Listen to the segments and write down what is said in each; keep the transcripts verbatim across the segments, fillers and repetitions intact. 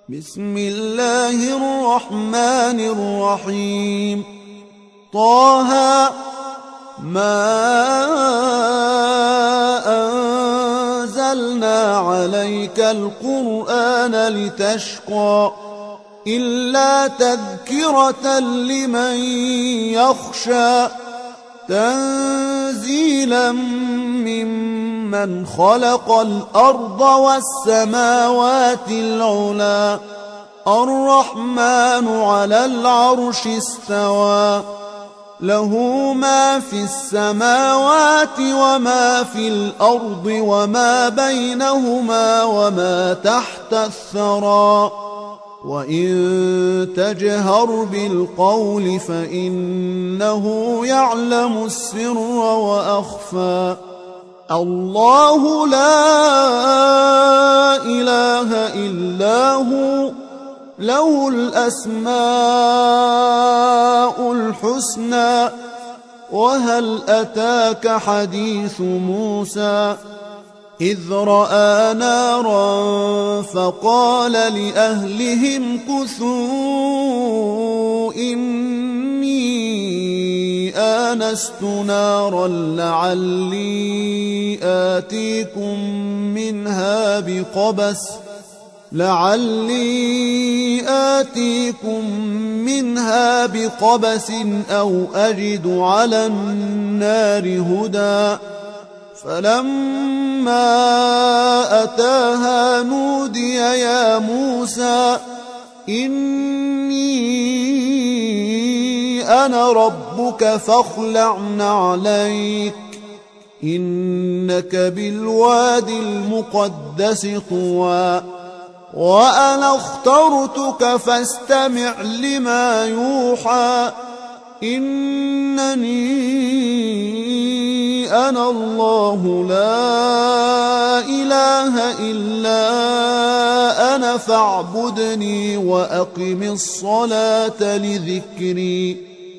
بسم الله الرحمن الرحيم. طه ما أنزلنا عليك القرآن لتشقى إلا تذكرة لمن يخشى تنزيلا ممن خلق الأرض والسماوات العلى الرحمن على العرش استوى له ما في السماوات وما في الأرض وما بينهما وما تحت الثرى وإن تجهر بالقول فإنه يعلم السر وأخفى الله لا إله إلا هو له الأسماء الحسنى وهل أتاك حديث موسى إذ رأى نارا فقال لأهلهم كثوا إني آنست نارا لعلي آتيكم منها بقبس لعلي آتيكم منها بقبس أو أجد على النار هدى فلما أتاها نودي يا موسى إني أنا ربك فاخلع نعليك إنك بالواد المقدس طوى وأنا اخترتك فاستمع لما يوحى إنني أنا الله لا إله إلا أنا فاعبدني وأقم الصلاة لذكري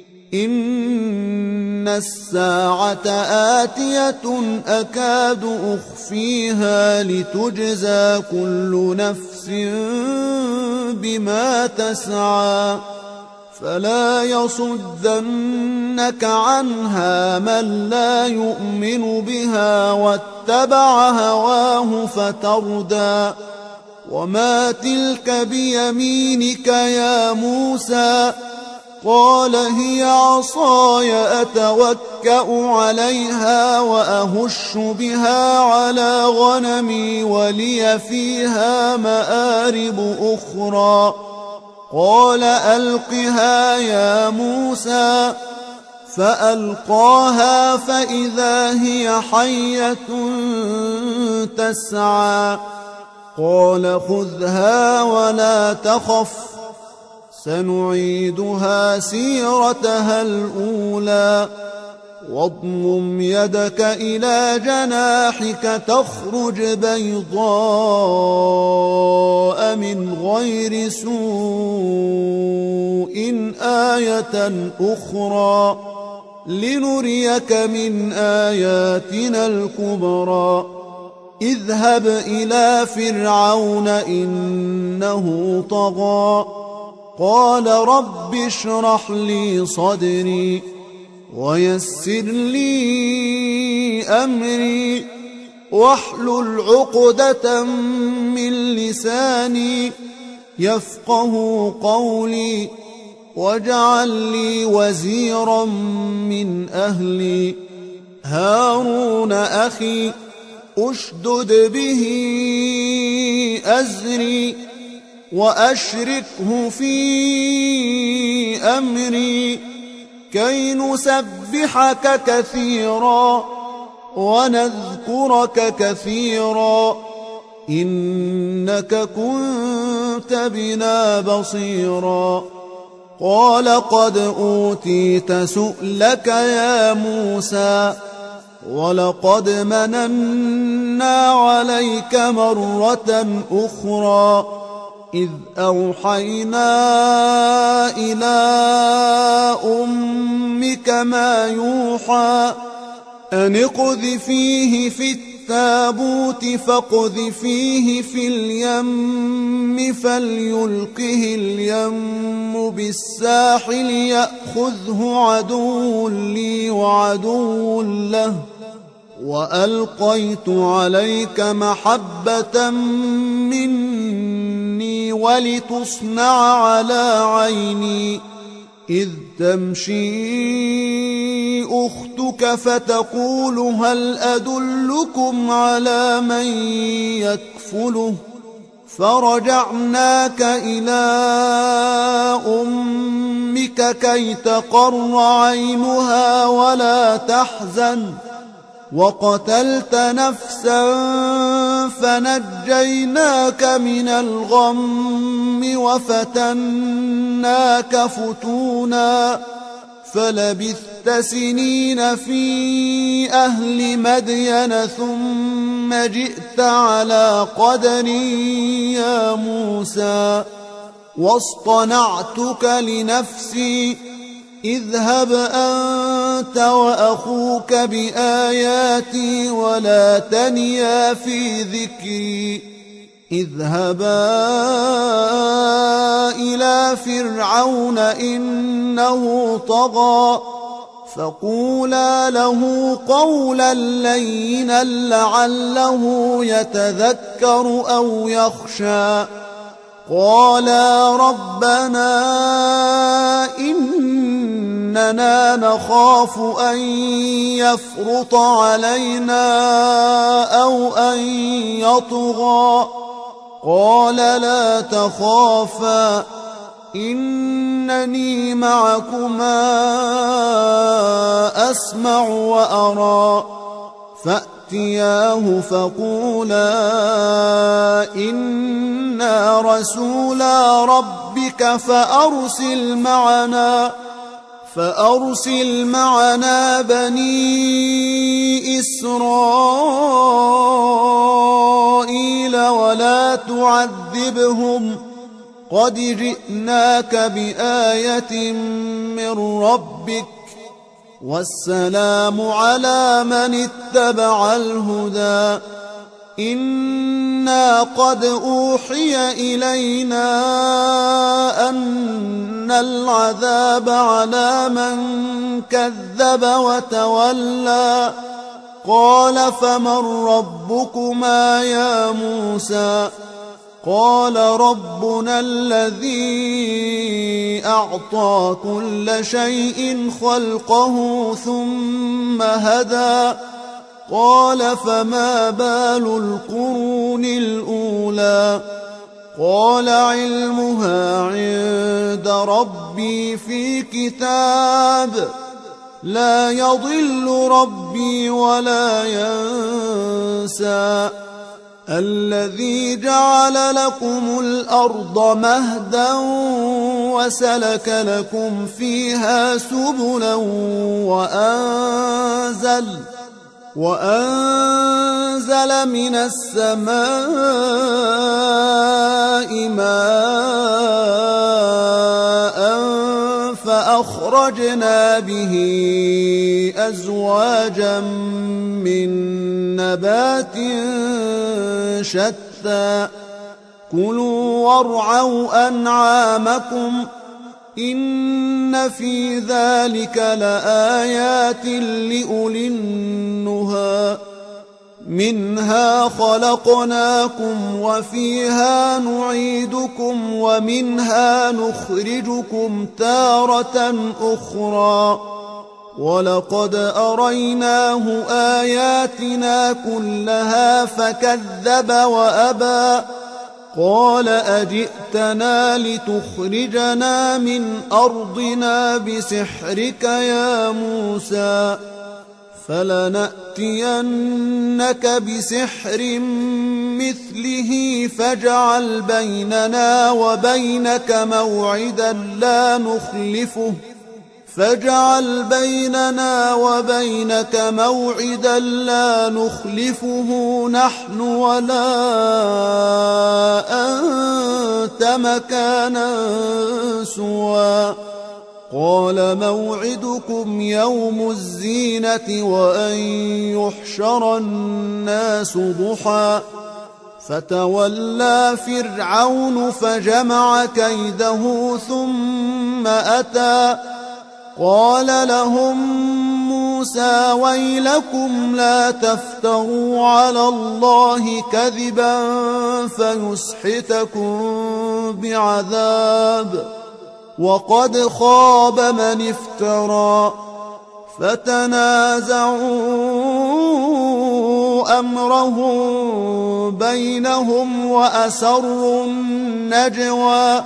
إن الساعة آتية أكاد أخفيها لتجزى كل نفس بما تسعى فلا يصدنك عنها من لا يؤمن بها واتبع هواه فتردى وما تلك بيمينك يا موسى قال هي عصاي أتوكأ عليها وأهش بها على غنمي ولي فيها مآرب أخرى قال ألقها يا موسى فألقاها فإذا هي حية تسعى قال خذها ولا تخف سنعيدها سيرتها الأولى واضمم يدك إلى جناحك تخرج بيضاء من غير سوء آية أخرى لنريك من آياتنا الكبرى اذهب إلى فرعون إنه طغى قال رب اشرح لي صدري ويسر لي أمري واحلل عقدة من لساني يفقه قولي واجعل لي وزيرا من أهلي هارون أخي أشدد به أزري وأشركه في أمري كي نسبحك كثيرا ونذكرك كثيرا إنك كنت بنا بصيرا قال قد أوتيت سؤلك يا موسى ولقد مننا عليك مرة أخرى إذ أوحينا إلى أمك ما يوحى أن اقذفيه في التابوت فاقذفيه في اليم فليلقه اليم بالساحل يأخذه عدو لي وعدو له وألقيت عليك محبة مني ولتصنع على عيني إذ تمشي أختك فتقول هل أدلكم على من يكفله فرجعناك إلى أمك كي تقر عينها ولا تحزن وقتلت نفسا فنجيناك من الغم وفتناك فتونا فلبثت سنين في أهل مدين ثم جئت على قدر يا موسى واصطنعتك لنفسي اذهب أنت وأخوك بآياتي ولا تنيا في ذكري اذهبا إلى فرعون إنه طغى فقولا له قولا لينا لعله يتذكر أو يخشى قالا ربنا إننا نخاف أن يفرط علينا أو أن يطغى قال لا تخافا إنني معكما أسمع وأرى فأتياه فقولا إنا رسولا ربك فأرسل معنا فأرسل معنا بني إسرائيل ولا تعذبهم قد جئناك بآية من ربك والسلام على من اتبع الهدى إنا قد أوحي إلينا أن العذاب على من كذب وتولى قال فمن ربكما يا موسى قال ربنا الذي أعطى كل شيء خلقه ثم هدى قال فما بال القرون الأولى قال علمها عند ربي في كتاب لا يضل ربي ولا ينسى الذي جعل لكم الأرض مهدا وسلك لكم فيها سبلا وأنزل وأنزل من السماء ماء فأخرجنا به أزواجا من نبات شتى كلوا وارعوا أنعامكم إن في ذلك لآيات لأولي النهى منها خلقناكم وفيها نعيدكم ومنها نخرجكم تارة أخرى ولقد أريناه آياتنا كلها فكذب وأبى قال أجئتنا لتخرجنا من أرضنا بسحرك يا موسى فلنأتينك بسحر مثله فاجعل بيننا وبينك موعدا لا نخلفه فاجعل بيننا وبينك موعدا لا نخلفه نحن ولا أنت مكانا سوى قال موعدكم يوم الزينة وأن يحشر الناس ضحى فتولى فرعون فجمع كيده ثم أتى قال لهم موسى ويلكم لا تفتروا على الله كذبا فيسحتكم بعذاب وقد خاب من افترى فتنازعوا أمرهم بينهم وأسروا النجوى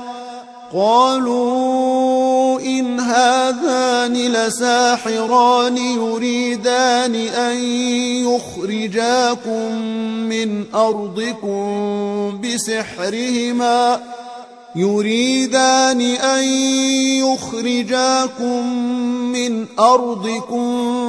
قالوا إن هذان لساحران يريدان أن يخرجاكم من أرضكم بسحرهما يريدان أن يخرجاكم من أرضكم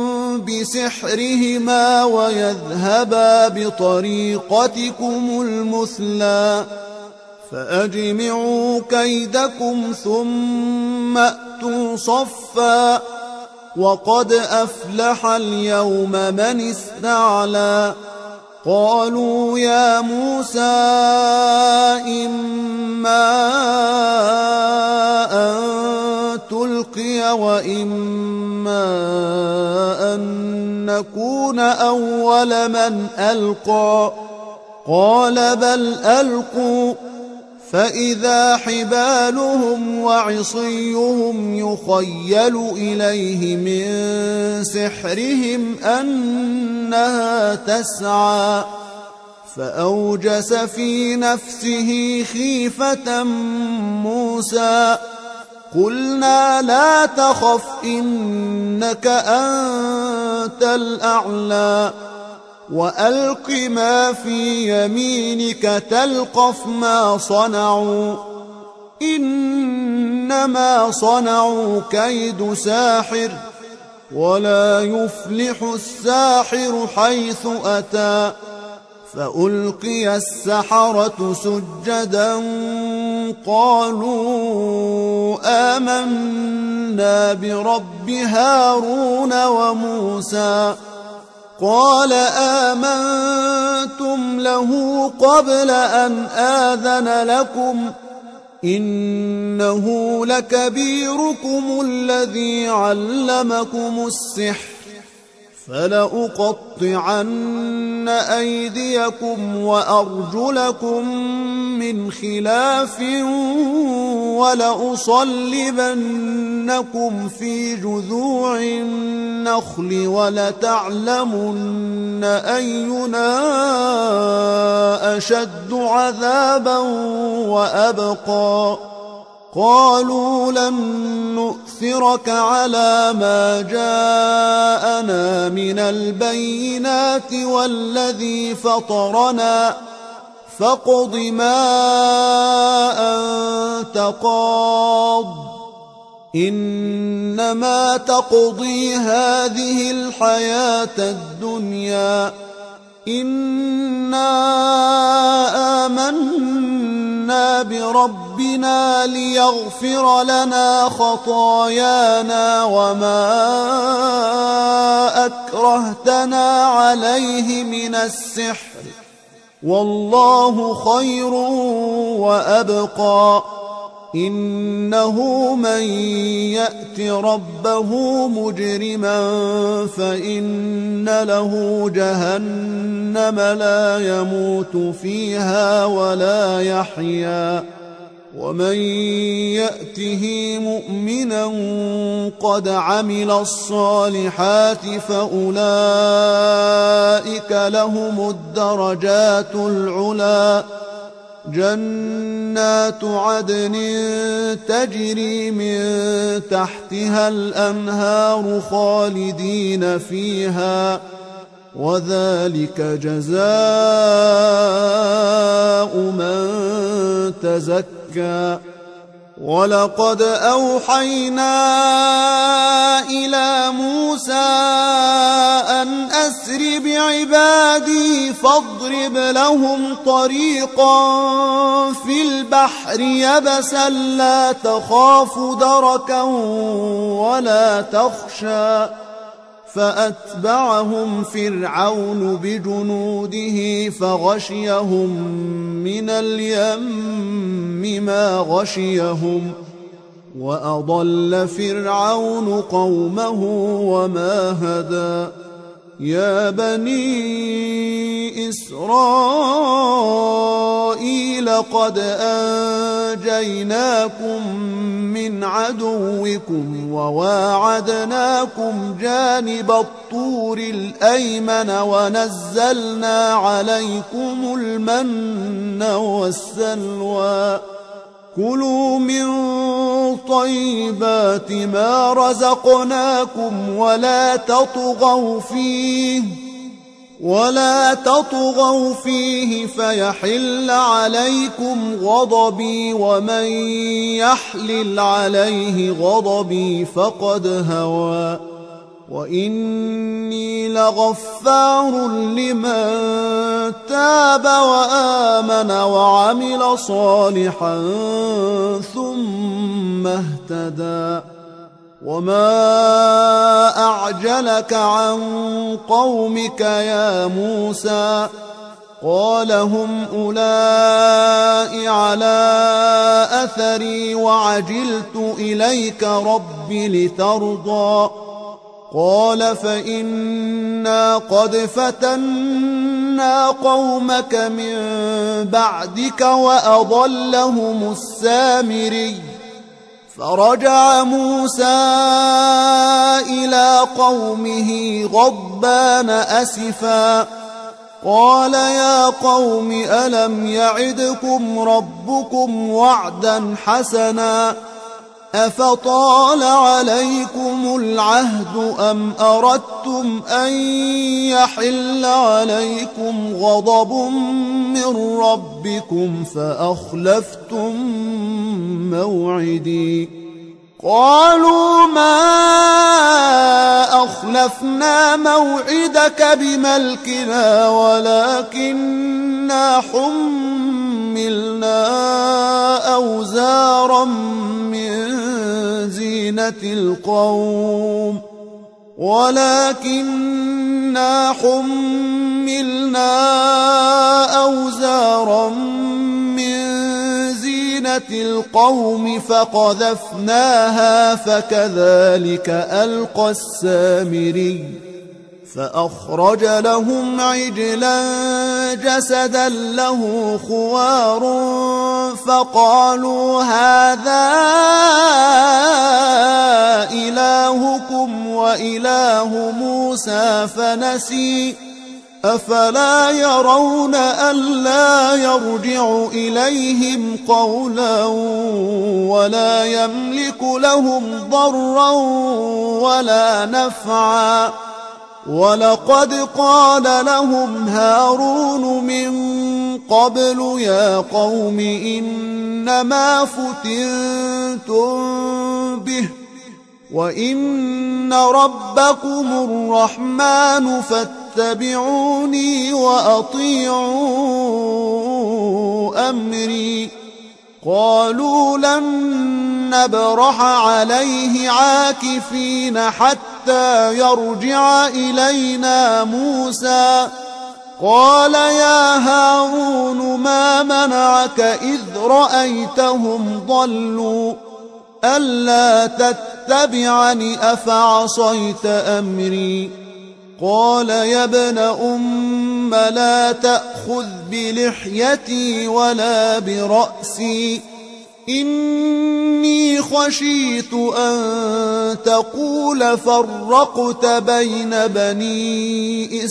بسحرهما ويذهبا بطريقتكم المثلى فأجمعوا كيدكم ثم أتوا صفا وقد أفلح اليوم من استعلى قالوا يا موسى إما أن تلقي وإما أن نكون أول من ألقى قال بل ألقوا فإذا حبالهم وعصيهم يخيل إليه من سحرهم أنها تسعى فأوجس في نفسه خيفة موسى قلنا لا تخف إنك أنت الأعلى وألق ما في يمينك تلقف ما صنعوا إنما صنعوا كيد ساحر ولا يفلح الساحر حيث أتى فألقي السحرة سجدا قالوا آمنا برب هارون وموسى قال آمنتم له قبل أن آذن لكم إنه لكبيركم الذي علمكم السحر فلأقطعن أيديكم وأرجلكم من خلاف ولأصلبنكم في جذوع النخل ولتعلمن أينا أشد عذابا وأبقى قالوا لن نؤثرك على ما جاءنا من البينات والذي فطرنا فاقض ما أنت قاض إنما تقضي هذه الحياة الدنيا إنا آمنا بربنا ليغفر لنا خطايانا وما أكرهتنا عليه من السحر والله خير وأبقى إنه من يأت ربه مجرما فإن له جهنم لا يموت فيها ولا يحيا ومن يأته مؤمنا قد عمل الصالحات فأولئك لهم الدرجات العلى جنات عدن تجري من تحتها الأنهار خالدين فيها وذلك جزاء من تزكى ولقد أوحينا إلى موسى أن أسر بعبادي فاضرب لهم طريقا في البحر يبسا لا تخاف دركا ولا تخشى فأتبعهم فرعون بجنوده فغشيهم من اليم ما غشيهم وأضل فرعون قومه وما هدى يا بني إسرائيل قد أنجيناكم من عدوكم وواعدناكم جانب الطور الأيمن ونزلنا عليكم المن والسلوى كلوا من طيبات ما رزقناكم ولا تطغوا فيه ولا تطغوا فيه فيحل عليكم غضبي ومن يحلل عليه غضبي فقد هوى وإني لغفار لمن تاب وآمن وعمل صالحا ثم اهتدى وما أعجلك عن قومك يا موسى قال هم أولئك على أثري وعجلت إليك رب لترضى قال فإنا قد فتنا قومك من بعدك وأضلهم السامري فرجع موسى إلى قومه غضبان أسفا قال يا قوم ألم يعدكم ربكم وعدا حسنا أفطال عليكم العهد أم أردتم أن يحل عليكم غضب من ربكم فأخلفتم موعدي قالوا ما أخلفنا موعدك بملكنا ولكننا حملنا أوزارا من زينة القوم ولكننا حملنا أوزارا من زينة القوم فقذفناها فكذلك ألقى السامري فأخرج لهم عجلا جسدا له خوار فقالوا هذا إلهكم وإله موسى فنسي أفلا يرون ألا يرجع إليهم قولا ولا يملك لهم ضرا ولا نفعا ولقد قال لهم هارون من قبل يا قوم إنما فتنتم به وإن ربكم الرحمن فاتبعوني وأطيعوا أمري قالوا لن نبرح عليه عاكفين حتى يرجع إلينا موسى قال يا هارون ما منعك إذ رأيتهم ضلوا ألا تتبعني أفعصيت أمري قال يا ابن أم لا تأخذ بلحيتي ولا برأسي إني خشيت أن تقول فرقت بين بني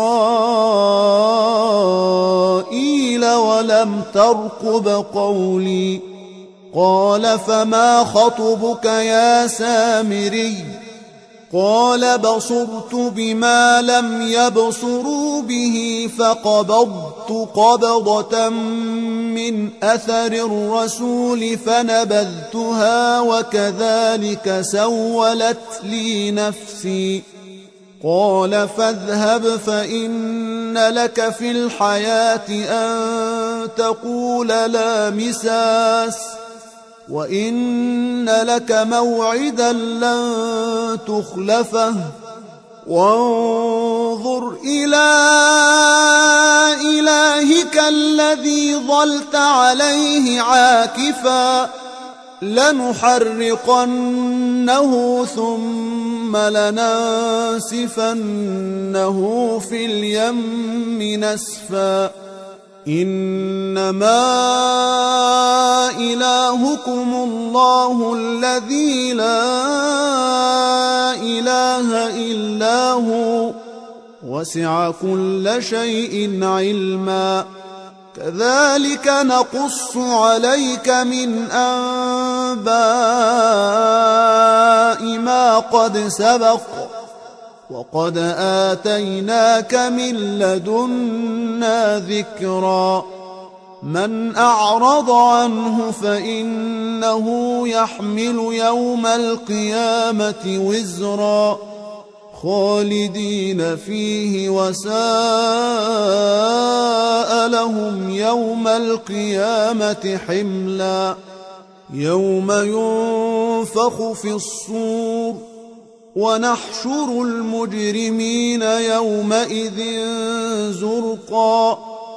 إسرائيل ولم ترقب قولي قال فما خطبك يا سامري قال بصرت بما لم يبصروا به فقبضت قبضة من أثر الرسول فنبذتها وكذلك سولت لي نفسي. قال فاذهب فإن لك في الحياة أن تقول لا مساس وإن لك موعدا لن تخلفه وانظر إلى إلهك الذي ظلت عليه عاكفا لنحرقنه ثم لننسفنه في اليم نسفا. إنما إلهكم الله الذي لا إله إلا هو وسع كل شيء علما. كذلك نقص عليك من أنباء ما قد سبق وقد آتيناك من لدنا ذكرا. من أعرض عنه فإنه يحمل يوم القيامة وزرا خالدين فيه وساء لهم يوم القيامة حملا. يوم ينفخ في الصور ونحشر المجرمين يومئذ زرقا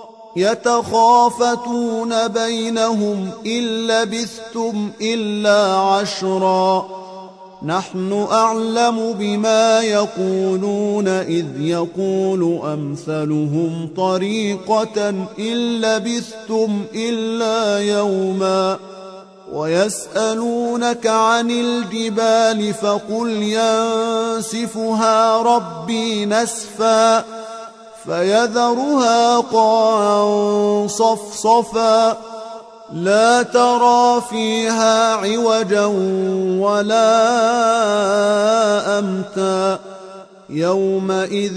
يتخافتون بينهم إن لبثتم إلا عشرا نحن أعلم بما يقولون إذ يقول أمثلهم طريقة إن لبثتم إلا يوما. ويسألونك عن الجبال فقل ينسفها ربي نسفا فيذرها قاعا صفصفا لا ترى فيها عوجا ولا أمتا. يومئذ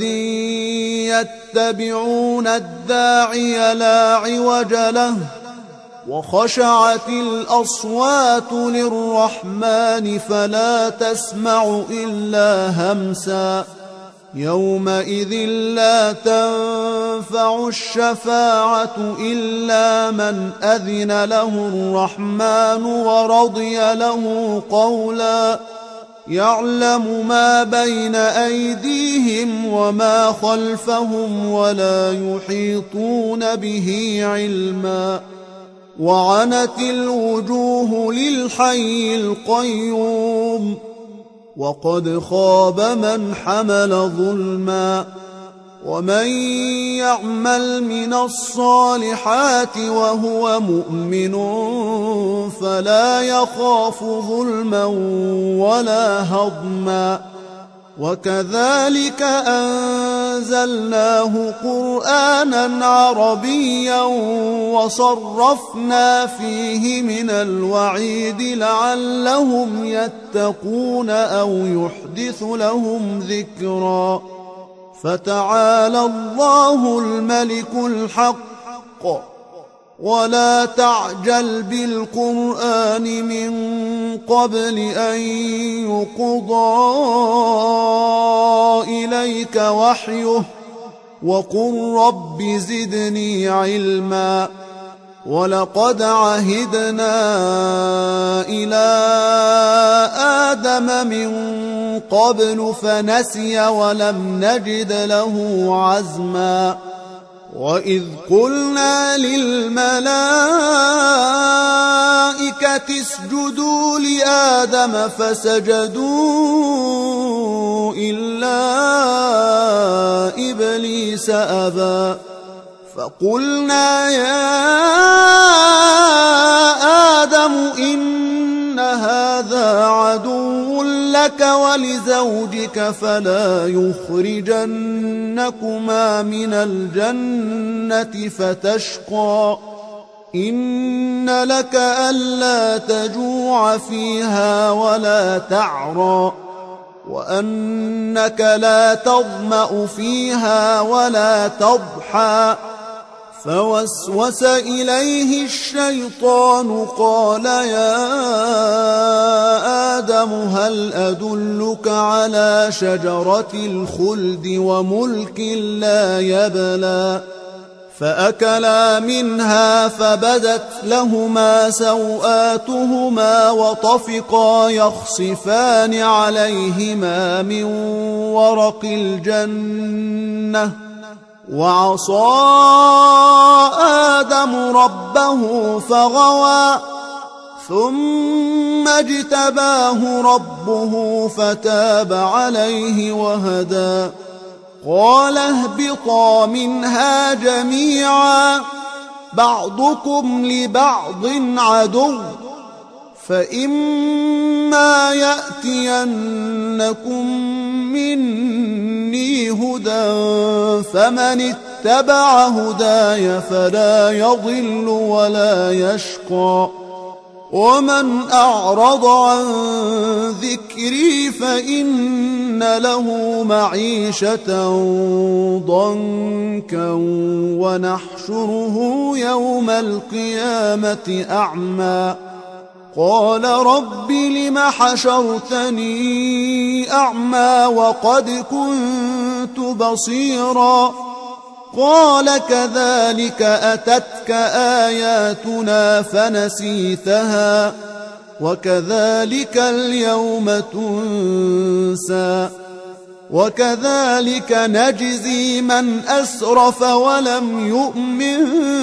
يتبعون الداعي لا عوج له وخشعت الأصوات للرحمن فلا تسمع إلا همسا. يومئذ لا تنفع الشفاعة إلا من أذن له الرحمن ورضي له قولا. يعلم ما بين أيديهم وما خلفهم ولا يحيطون به علما. وعنت الوجوه للحي القيوم وقد خاب من حمل ظلما. ومن يعمل من الصالحات وهو مؤمن فلا يخاف ظلما ولا هضما. وكذلك أنزلناه قرآنا عربيا وصرفنا فيه من الوعيد لعلهم يتقون أو يحدث لهم ذكرا. فتعالى الله الملك الحق ولا تعجل بالقرآن من قبل أن يقضى إليك وحيه وقل رب زدني علما. ولقد عهدنا إلى آدم من قبل فنسي ولم نجد له عزما. وإذ قلنا للملائكة اسجدوا لآدم فسجدوا إلا إبليس أبى فقلنا يا آدم إن هذا عدو لك ولزوجك فلا يخرجنكما من الجنة فتشقى. إن لك ألا تجوع فيها ولا تعرى وأنك لا تظمأ فيها ولا تضحى. فوسوس إليه الشيطان قال يا آدم هل أدلك على شجرة الخلد وملك لا يبلى. فأكلا منها فبدت لهما سوآتهما وطفقا يخصفان عليهما من ورق الجنة. وعصى آدم ربه فغوى ثم اجتباه ربه فتاب عليه وهدى. قال اهبطا منها جميعا بعضكم لبعض عدو فإما يأتينكم مني هدى فمن اتبع هداي فلا يضل ولا يشقى. ومن أعرض عن ذكري فإن له معيشة ضنكا ونحشره يوم القيامة أعمى. قال رب لم حشرتني أعمى وقد كنت بصيرا. قال كذلك أتتك آياتنا فنسيتها وكذلك اليوم تنسى. وكذلك نجزي من أسرف ولم يؤمن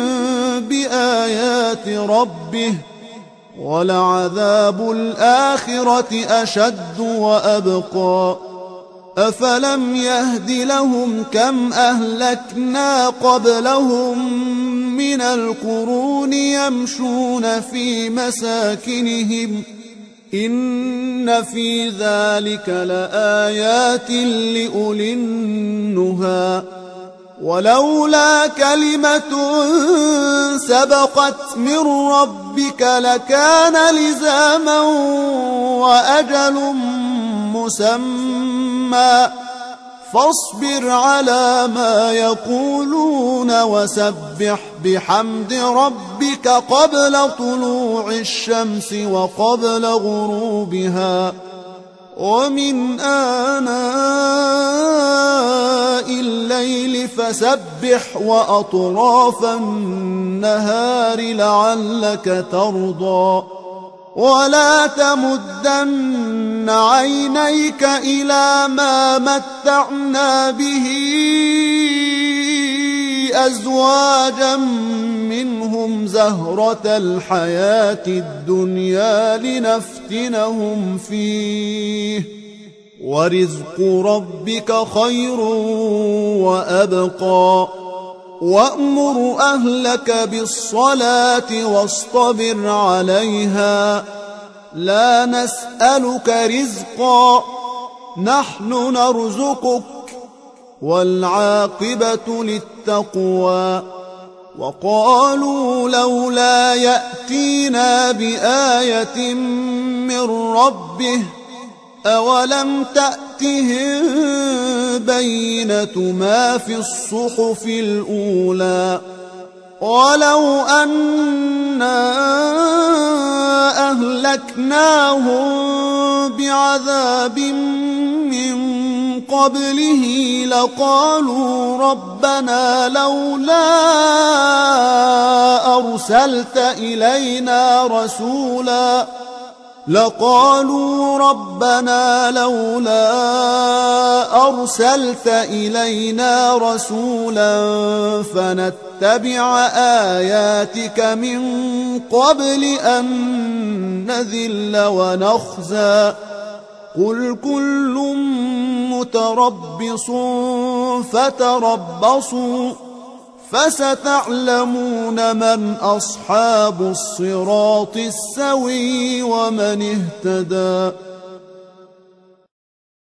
بآيات ربه ولعذاب الآخرة أشد وأبقى. أفلم يهد لهم كم أهلكنا قبلهم من القرون يمشون في مساكنهم إن في ذلك لآيات لأولي النهى. ولولا كلمة سبقت من ربك لكان لزاما وأجل مسمى. فاصبر على ما يقولون وسبح بحمد ربك قبل طلوع الشمس وقبل غروبها ومن آناء الليل فسبح وأطراف النهار لعلك ترضى. ولا تمدن عينيك إلى ما متعنا به أزواجا منهم زهرة الحياة الدنيا لنفتنهم فيه ورزق ربك خير وأبقى. وأمر أهلك بالصلاة واصطبر عليها لا نسألك رزقا نحن نرزقك والعاقبة للتقوى. وقالوا لولا يأتينا بآية من ربه أولم تأتهم بينة ما في الصحف الأولى. ولو أنا أهلكناهم بعذاب من قبله لقالوا ربنا لولا أرسلت إلينا رسولا لقالوا ربنا لولا أرسلت إلينا رسولا فنتبع آياتك من قبل أن نذل ونخزى. قل كل متربص فتربصوا فستعلمون من أصحاب الصراط السوي ومن اهتدى.